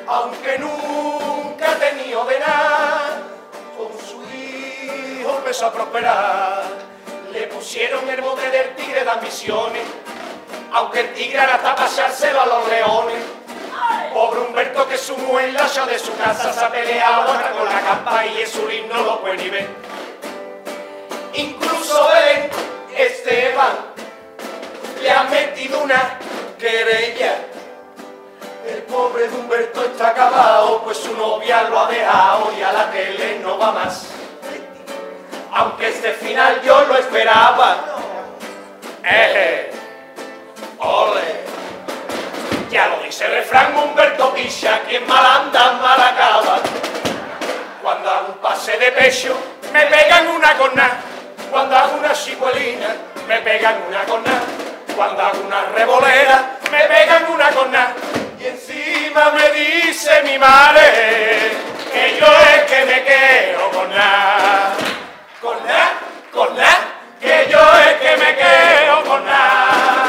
aunque nunca ha tenido de nada, con su hijo empezó a prosperar. Le pusieron el bote del tigre de ambiciones, aunque el tigre era hasta pasárselo a los leones. Pobre Humberto, que su mujer la echó de su casa, se ha peleado hasta con la campa y Jesulín no lo puede ni ver. Incluso Belén Esteban le ha metido una querella. El pobre de Humberto está acabado, pues su novia lo ha dejado y a la tele no va más. Aunque este final yo lo esperaba. Ole. Ya lo dice el refrán, Humberto picha, quien mal anda, mal acaba. Cuando hago un pase de pecho, me pegan una cornada. Cuando hago una chicuelina, me pegan una cornada. Cuando hago una revolera, me pegan una cornada. Y encima me dice mi madre que yo es que me quedo con nada. Con nada, con nada, que yo es que me quedo con nada.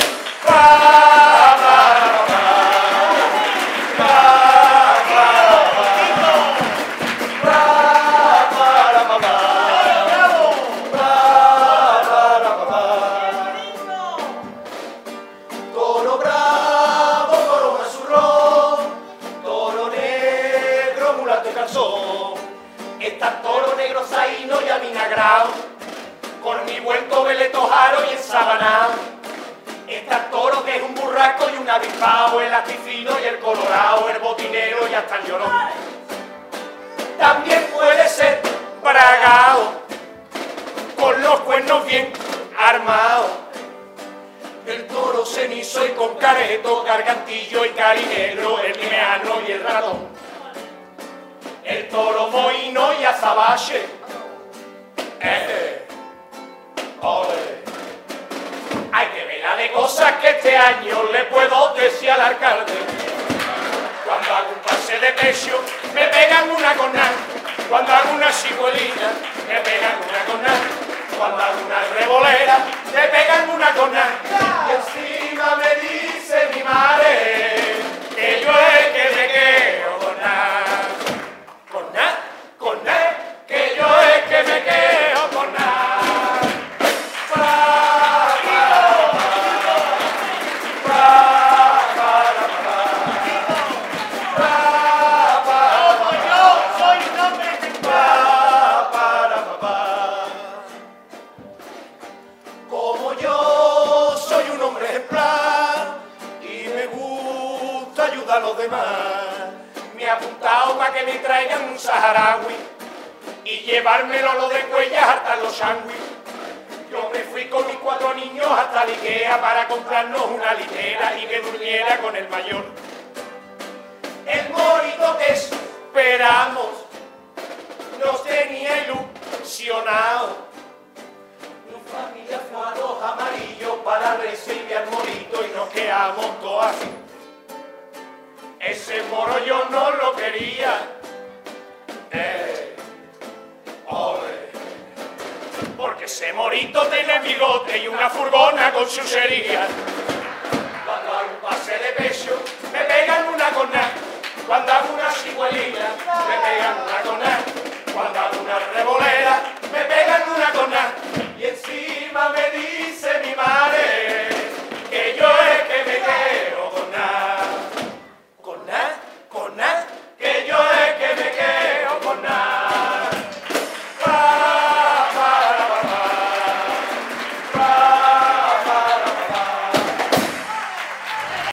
Toro bravo, toro mazurrón, toro negro, mulato y calzón. Está toro negro zaino y avinagrao, con mi vuelto veletojaro y ensabanao. Está toro que es un burraco y un avispao, el asticino y el colorado, el botinero y hasta el llorón. También puede ser bragao, con los cuernos bien armados. El toro cenizo y con careto, gargantillo y carinegro, el limeano y el ratón. El toro mohino y azabache. Ole. Hay que ver la de cosas que este año le puedo decir al alcalde. Cuando hago un pase de pecho, me pegan una cornada. Cuando hago una chicuelina, me pegan una cornada. Cuando hago una revolera, me pegan una cornada. Y encima me dice mi madre que yo es que me quedo con nada. Con nada, con nada, que yo es que me quedo con nada. Como yo soy un hombre ejemplar y me gusta ayudar a los demás, me he apuntado para que me traigan un saharaui y llevármelo a lo de Cuellas hasta los sándwiches. Yo me fui con mis 4 niños hasta la Ikea para comprarnos una litera y que durmiera con el mayor. El morito que esperamos nos tenía ilusionados. Mi familia fue a los amarillos para recibir al morito y nos quedamos todos así. Ese moro yo no lo quería. Ole. Porque ese morito tiene bigote y una furgona con chuchería. Cuando hago un pase de pecho, me pegan una cornada. Cuando hago una cigüelina, me pegan una cornada.